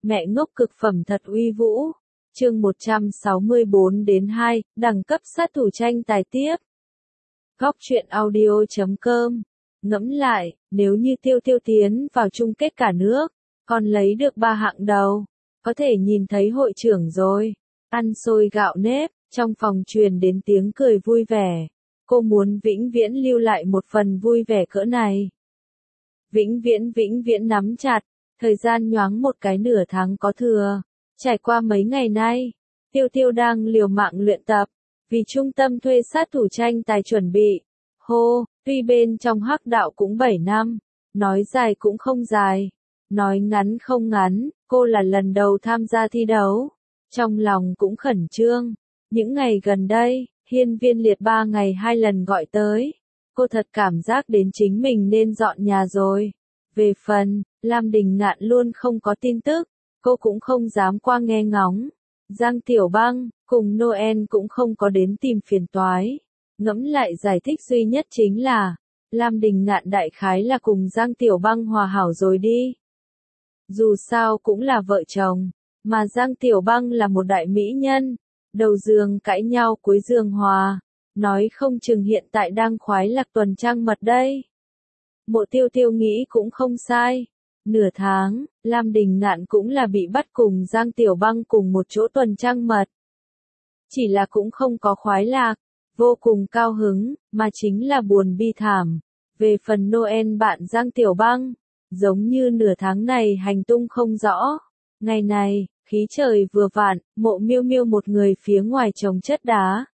Mẹ ngốc cực phẩm thật uy vũ. Chương 164-2, đẳng cấp sát thủ tranh tài tiếp. Góc truyện audio.com. Ngẫm lại, nếu như Tiêu Tiêu tiến vào chung kết cả nước, còn lấy được 3 hạng đầu, có thể nhìn thấy hội trưởng rồi. Ăn xôi gạo nếp, trong phòng truyền đến tiếng cười vui vẻ. Cô muốn vĩnh viễn lưu lại một phần vui vẻ cỡ này. Vĩnh viễn nắm chặt, thời gian nhoáng một cái nửa tháng có thừa. Trải qua mấy ngày nay, Tiêu Tiêu đang liều mạng luyện tập, vì trung tâm thuê sát thủ tranh tài chuẩn bị. Tuy bên trong hắc đạo cũng 7 năm, nói dài cũng không dài, nói ngắn không ngắn, cô là lần đầu tham gia thi đấu. Trong lòng cũng khẩn trương, những ngày gần đây, Hiên Viên Liệt 3 ngày 2 lần gọi tới. Cô thật cảm giác đến chính mình nên dọn nhà rồi. Về phần, Lam Đình Ngạn luôn không có tin tức, cô cũng không dám qua nghe ngóng. Giang Tiểu Băng, cùng Noel cũng không có đến tìm phiền toái. Ngẫm lại giải thích duy nhất chính là, Lam Đình Ngạn đại khái là cùng Giang Tiểu Băng hòa hảo rồi đi. Dù sao cũng là vợ chồng, mà Giang Tiểu Băng là một đại mỹ nhân, đầu giường cãi nhau cuối giường hòa, nói không chừng hiện tại đang khoái lạc tuần trăng mật đây. Mộ Tiêu Tiêu nghĩ cũng không sai. Nửa tháng, Lam Đình Ngạn cũng là bị bắt cùng Giang Tiểu Băng cùng một chỗ tuần trăng mật. Chỉ là cũng không có khoái lạc, vô cùng cao hứng, mà chính là buồn bi thảm. Về phần Noel bạn Giang Tiểu Băng, giống như nửa tháng này hành tung không rõ. Ngày này, khí trời vừa vặn, Mộ Miêu Miêu một người phía ngoài trồng chất đá.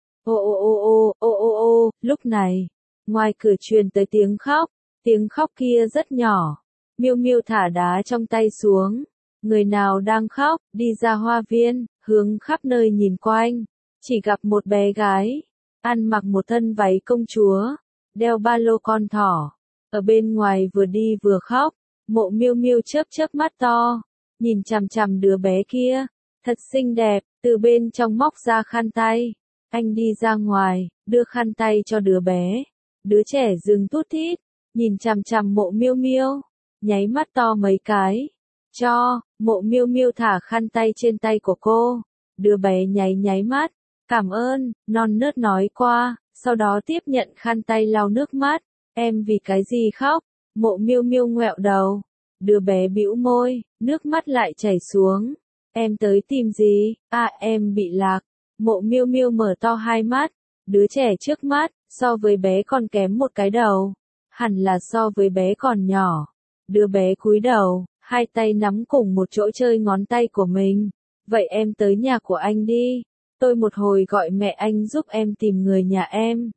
Lúc này, ngoài cửa truyền tới tiếng khóc kia rất nhỏ. Miêu Miêu thả đá trong tay xuống. Người nào đang khóc, đi ra hoa viên, hướng khắp nơi nhìn quanh. Chỉ gặp một bé gái, ăn mặc một thân váy công chúa, đeo ba lô con thỏ. Ở bên ngoài vừa đi vừa khóc, Mộ Miêu Miêu chớp mắt to, nhìn chằm chằm đứa bé kia, thật xinh đẹp, từ bên trong móc ra khăn tay. Anh đi ra ngoài, đưa khăn tay cho đứa bé. Đứa trẻ dừng thút thít, nhìn chằm chằm Mộ Miêu Miêu, nháy mắt to mấy cái. Mộ Miêu Miêu thả khăn tay trên tay của cô. Đứa bé nháy mắt, cảm ơn, non nớt nói qua, sau đó tiếp nhận khăn tay lau nước mắt. Em vì cái gì khóc? Mộ Miêu Miêu ngoẹo đầu. Đứa bé bĩu môi, nước mắt lại chảy xuống. Em tới tìm gì? Em bị lạc. Mộ Miêu Miêu mở to hai mắt. Đứa trẻ trước mắt, so với bé còn kém một cái đầu. Hẳn là so với bé còn nhỏ. Đứa bé cúi đầu, hai tay nắm cùng một chỗ chơi ngón tay của mình. Vậy em tới nhà của anh đi. Tôi một hồi gọi mẹ anh giúp em tìm người nhà em.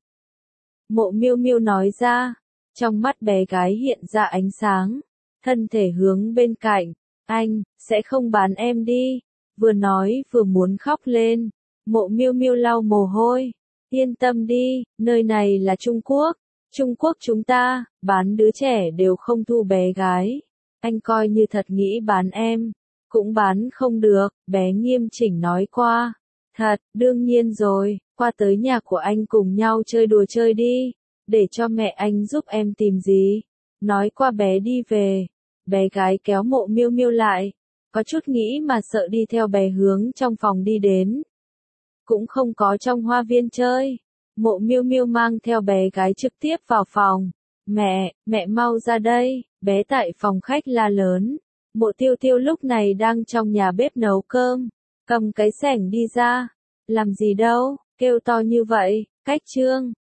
Mộ Miêu Miêu nói ra. Trong mắt bé gái hiện ra ánh sáng. Thân thể hướng bên cạnh. Anh, sẽ không bán em đi. Vừa nói vừa muốn khóc lên. Mộ Miêu Miêu lau mồ hôi. Yên tâm đi, nơi này là Trung Quốc. Trung Quốc chúng ta, bán đứa trẻ đều không thu bé gái. Anh coi như thật nghĩ bán em. Cũng bán không được, bé nghiêm chỉnh nói qua. Thật, đương nhiên rồi, qua tới nhà của anh cùng nhau chơi đùa chơi đi. Để cho mẹ anh giúp em tìm gì. Nói qua bé đi về. Bé gái kéo Mộ Miêu Miêu lại. Có chút nghĩ mà sợ đi theo bé hướng trong phòng đi đến. Cũng không có trong hoa viên chơi. Mộ Miêu Miêu mang theo bé gái trực tiếp vào phòng. Mẹ mau ra đây. Bé tại phòng khách la lớn. Mộ Tiêu Tiêu lúc này đang trong nhà bếp nấu cơm. Cầm cái xẻng đi ra. Làm gì đâu, kêu to như vậy, cách trương.